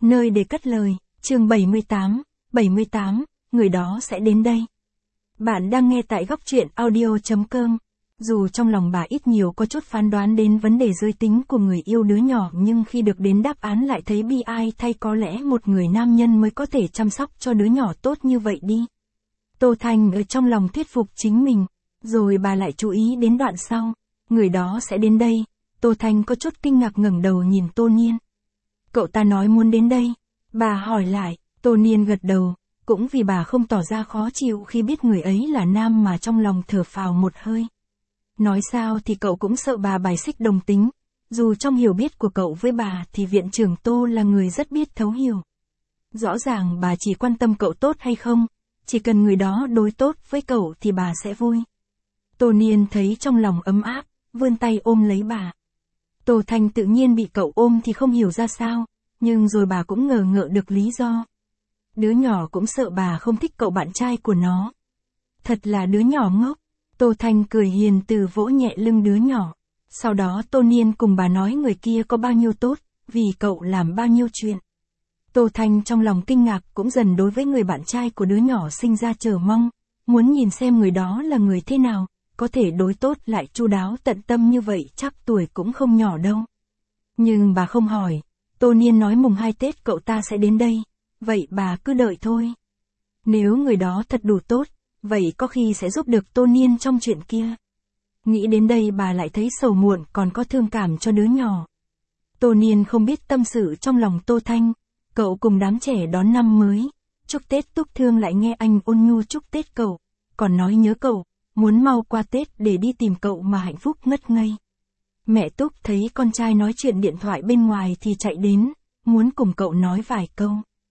Nơi để cất lời, chương 78, người đó sẽ đến đây. Bạn đang nghe tại góc truyện audio.com. Dù trong lòng bà ít nhiều có chút phán đoán đến vấn đề giới tính của người yêu đứa nhỏ, nhưng khi được đến đáp án lại thấy bi ai thay, có lẽ một người nam nhân mới có thể chăm sóc cho đứa nhỏ tốt như vậy đi. Tô Thanh ở trong lòng thuyết phục chính mình, rồi bà lại chú ý đến đoạn sau, người đó sẽ đến đây. Tô Thanh có chút kinh ngạc ngẩng đầu nhìn Tô Niên. Cậu ta nói muốn đến đây. Bà hỏi lại, Tô Niên gật đầu, cũng vì bà không tỏ ra khó chịu khi biết người ấy là nam mà trong lòng thở phào một hơi. Nói sao thì cậu cũng sợ bà bài xích đồng tính, dù trong hiểu biết của cậu với bà thì viện trưởng Tô là người rất biết thấu hiểu. Rõ ràng bà chỉ quan tâm cậu tốt hay không, chỉ cần người đó đối tốt với cậu thì bà sẽ vui. Tô Niên thấy trong lòng ấm áp, vươn tay ôm lấy bà. Tô Thanh tự nhiên bị cậu ôm thì không hiểu ra sao, nhưng rồi bà cũng ngờ ngợ được lý do. Đứa nhỏ cũng sợ bà không thích cậu bạn trai của nó. Thật là đứa nhỏ ngốc. Tô Thanh cười hiền từ vỗ nhẹ lưng đứa nhỏ. Sau đó Tô Niên cùng bà nói người kia có bao nhiêu tốt, vì cậu làm bao nhiêu chuyện. Tô Thanh trong lòng kinh ngạc cũng dần đối với người bạn trai của đứa nhỏ sinh ra chờ mong, muốn nhìn xem người đó là người thế nào, có thể đối tốt lại chu đáo tận tâm như vậy chắc tuổi cũng không nhỏ đâu. Nhưng bà không hỏi, Tô Niên nói mùng 2 Tết cậu ta sẽ đến đây, vậy bà cứ đợi thôi. Nếu người đó thật đủ tốt, vậy có khi sẽ giúp được Tô Niên trong chuyện kia. Nghĩ đến đây bà lại thấy sầu muộn còn có thương cảm cho đứa nhỏ. Tô Niên không biết tâm sự trong lòng Tô Thanh, cậu cùng đám trẻ đón năm mới, chúc Tết Túc Thương lại nghe anh ôn nhu chúc Tết cậu, còn nói nhớ cậu, muốn mau qua Tết để đi tìm cậu mà hạnh phúc ngất ngây. Mẹ Túc thấy con trai nói chuyện điện thoại bên ngoài thì chạy đến, muốn cùng cậu nói vài câu.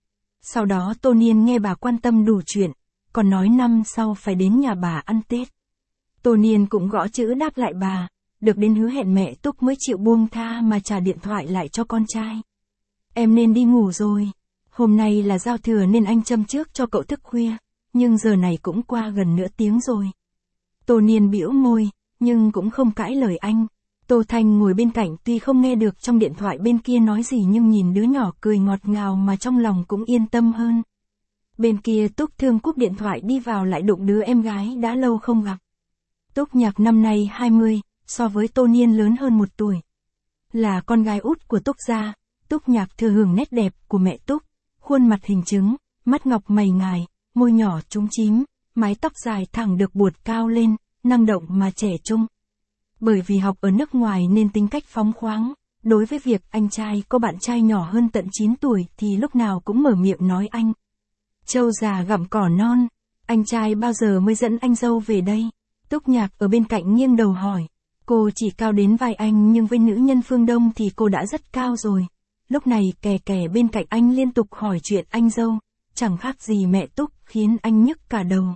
Sau đó Tô Niên nghe bà quan tâm đủ chuyện, còn nói năm sau phải đến nhà bà ăn Tết. Tô Niên cũng gõ chữ đáp lại bà, được đến hứa hẹn mẹ Túc mới chịu buông tha mà trả điện thoại lại cho con trai. Em nên đi ngủ rồi, hôm nay là giao thừa nên anh châm trước cho cậu thức khuya, nhưng giờ này cũng qua gần nửa tiếng rồi. Tô Niên bĩu môi, nhưng cũng không cãi lời anh. Tô Thanh ngồi bên cạnh tuy không nghe được trong điện thoại bên kia nói gì nhưng nhìn đứa nhỏ cười ngọt ngào mà trong lòng cũng yên tâm hơn. Bên kia Túc Thương cúp điện thoại đi vào lại đụng đứa em gái đã lâu không gặp. Túc Nhạc năm nay 20, so với Tô Niên lớn hơn 1 tuổi. Là con gái út của Túc gia, Túc Nhạc thừa hưởng nét đẹp của mẹ Túc, khuôn mặt hình trứng, mắt ngọc mày ngài, môi nhỏ trúng chím, mái tóc dài thẳng được buột cao lên, năng động mà trẻ trung. Bởi vì học ở nước ngoài nên tính cách phóng khoáng, đối với việc anh trai có bạn trai nhỏ hơn tận 9 tuổi thì lúc nào cũng mở miệng nói anh. Trâu già gặm cỏ non, anh trai bao giờ mới dẫn anh dâu về đây? Túc Nhạc ở bên cạnh nghiêng đầu hỏi, cô chỉ cao đến vai anh nhưng với nữ nhân phương Đông thì cô đã rất cao rồi. Lúc này kè kè bên cạnh anh liên tục hỏi chuyện anh dâu, chẳng khác gì mẹ Túc khiến anh nhức cả đầu.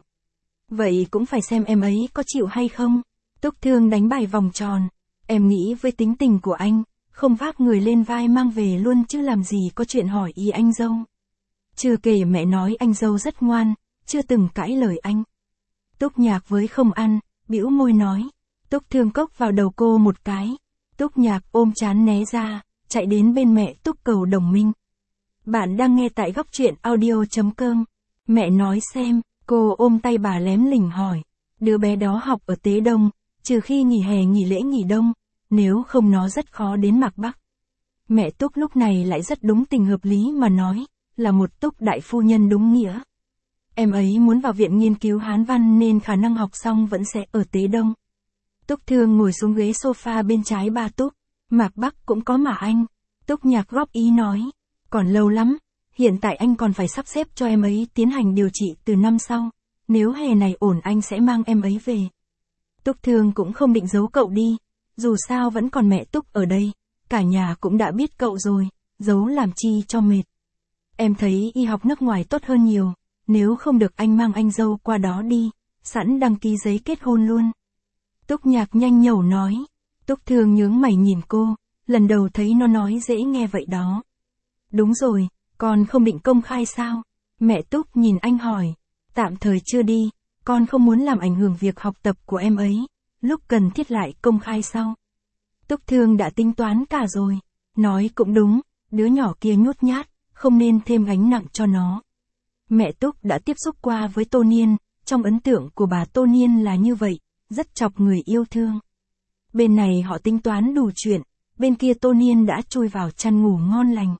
Vậy cũng phải xem em ấy có chịu hay không? Túc Thương đánh bài vòng tròn, em nghĩ với tính tình của anh, không vác người lên vai mang về luôn chứ làm gì có chuyện hỏi ý anh dâu. Chưa kể mẹ nói anh dâu rất ngoan, chưa từng cãi lời anh. Túc Nhạc với không ăn, bĩu môi nói. Túc Thương cốc vào đầu cô một cái. Túc Nhạc ôm trán né ra, chạy đến bên mẹ Túc cầu đồng minh. Bạn đang nghe tại góc truyện audio.com. Mẹ nói xem, cô ôm tay bà lém lỉnh hỏi. Đứa bé đó học ở Tế Đông, trừ khi nghỉ hè nghỉ lễ nghỉ đông, nếu không nó rất khó đến Mạc Bắc. Mẹ Túc lúc này lại rất đúng tình hợp lý mà nói, là một Túc đại phu nhân đúng nghĩa. Em ấy muốn vào viện nghiên cứu Hán văn nên khả năng học xong vẫn sẽ ở Tế Đông. Túc Thương ngồi xuống ghế sofa bên trái ba Túc, Mạc Bắc cũng có mà anh. Túc Nhạc góp ý nói, còn lâu lắm, hiện tại anh còn phải sắp xếp cho em ấy tiến hành điều trị từ năm sau, nếu hè này ổn anh sẽ mang em ấy về. Túc Thương cũng không định giấu cậu đi, dù sao vẫn còn mẹ Túc ở đây, cả nhà cũng đã biết cậu rồi, giấu làm chi cho mệt. Em thấy y học nước ngoài tốt hơn nhiều, nếu không được anh mang anh dâu qua đó đi, sẵn đăng ký giấy kết hôn luôn. Túc Nhạc nhanh nhẩu nói. Túc Thương nhướng mày nhìn cô, lần đầu thấy nó nói dễ nghe vậy đó. Đúng rồi, con không định công khai sao? Mẹ Túc nhìn anh hỏi. Tạm thời chưa đi, con không muốn làm ảnh hưởng việc học tập của em ấy, lúc cần thiết lại công khai sau. Túc Thương đã tính toán cả rồi, nói cũng đúng, đứa nhỏ kia nhút nhát, không nên thêm gánh nặng cho nó. Mẹ Túc đã tiếp xúc qua với Tô Niên, trong ấn tượng của bà Tô Niên là như vậy, rất chọc người yêu thương. Bên này họ tính toán đủ chuyện, bên kia Tô Niên đã chui vào chăn ngủ ngon lành.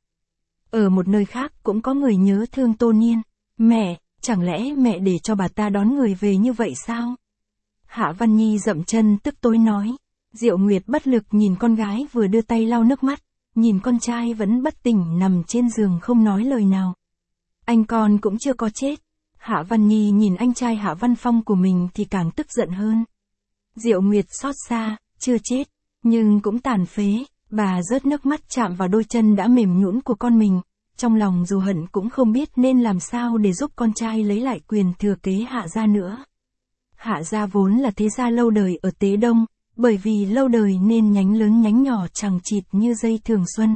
Ở một nơi khác cũng có người nhớ thương Tô Niên. Mẹ, chẳng lẽ mẹ để cho bà ta đón người về như vậy sao? Hạ Văn Nhi dậm chân tức tối nói. Diệu Nguyệt bất lực nhìn con gái vừa đưa tay lau nước mắt, nhìn con trai vẫn bất tỉnh nằm trên giường không nói lời nào. Anh con cũng chưa có chết. Hạ Văn Nhi nhìn anh trai Hạ Văn Phong của mình thì càng tức giận hơn. Diệu Nguyệt xót xa, chưa chết, nhưng cũng tàn phế. Bà rớt nước mắt chạm vào đôi chân đã mềm nhũn của con mình, trong lòng dù hận cũng không biết nên làm sao để giúp con trai lấy lại quyền thừa kế Hạ gia nữa. Hạ gia vốn là thế gia lâu đời ở Tế Đông, bởi vì lâu đời nên nhánh lớn nhánh nhỏ chằng chịt như dây thường xuân.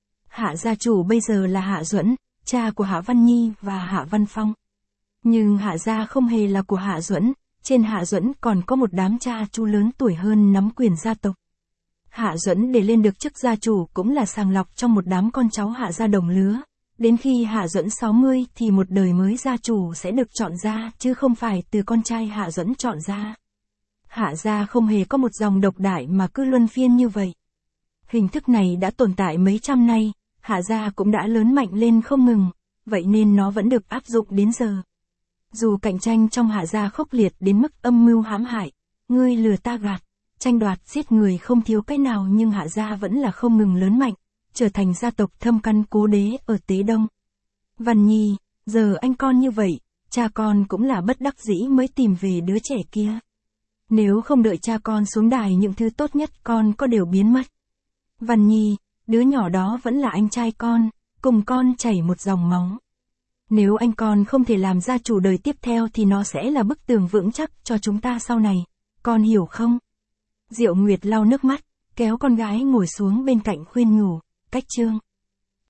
Hạ gia chủ bây giờ là Hạ Duẫn, cha của Hạ Văn Nhi và Hạ Văn Phong. Nhưng Hạ gia không hề là của Hạ Duẫn, trên Hạ Duẫn còn có một đám cha chú lớn tuổi hơn nắm quyền gia tộc. Hạ Duẫn để lên được chức gia chủ cũng là sàng lọc trong một đám con cháu Hạ gia đồng lứa. Đến khi Hạ Duẫn 60 thì một đời mới gia chủ sẽ được chọn ra, chứ không phải từ con trai Hạ Duẫn chọn ra. Hạ gia không hề có một dòng độc đại mà cứ luân phiên như vậy. Hình thức này đã tồn tại mấy trăm nay, Hạ gia cũng đã lớn mạnh lên không ngừng, vậy nên nó vẫn được áp dụng đến giờ. Dù cạnh tranh trong Hạ gia khốc liệt đến mức âm mưu hãm hại, ngươi lừa ta gạt, tranh đoạt giết người không thiếu cái nào, nhưng Hạ gia vẫn là không ngừng lớn mạnh, trở thành gia tộc thâm căn cố đế ở Tế Đông. Văn Nhi, giờ anh con như vậy, cha con cũng là bất đắc dĩ mới tìm về đứa trẻ kia. Nếu không đợi cha con xuống đài những thứ tốt nhất con có đều biến mất. Văn Nhi, đứa nhỏ đó vẫn là anh trai con, cùng con chảy một dòng máu. Nếu anh con không thể làm gia chủ đời tiếp theo thì nó sẽ là bức tường vững chắc cho chúng ta sau này, con hiểu không? Diệu Nguyệt lau nước mắt, kéo con gái ngồi xuống bên cạnh khuyên nhủ, cách chương.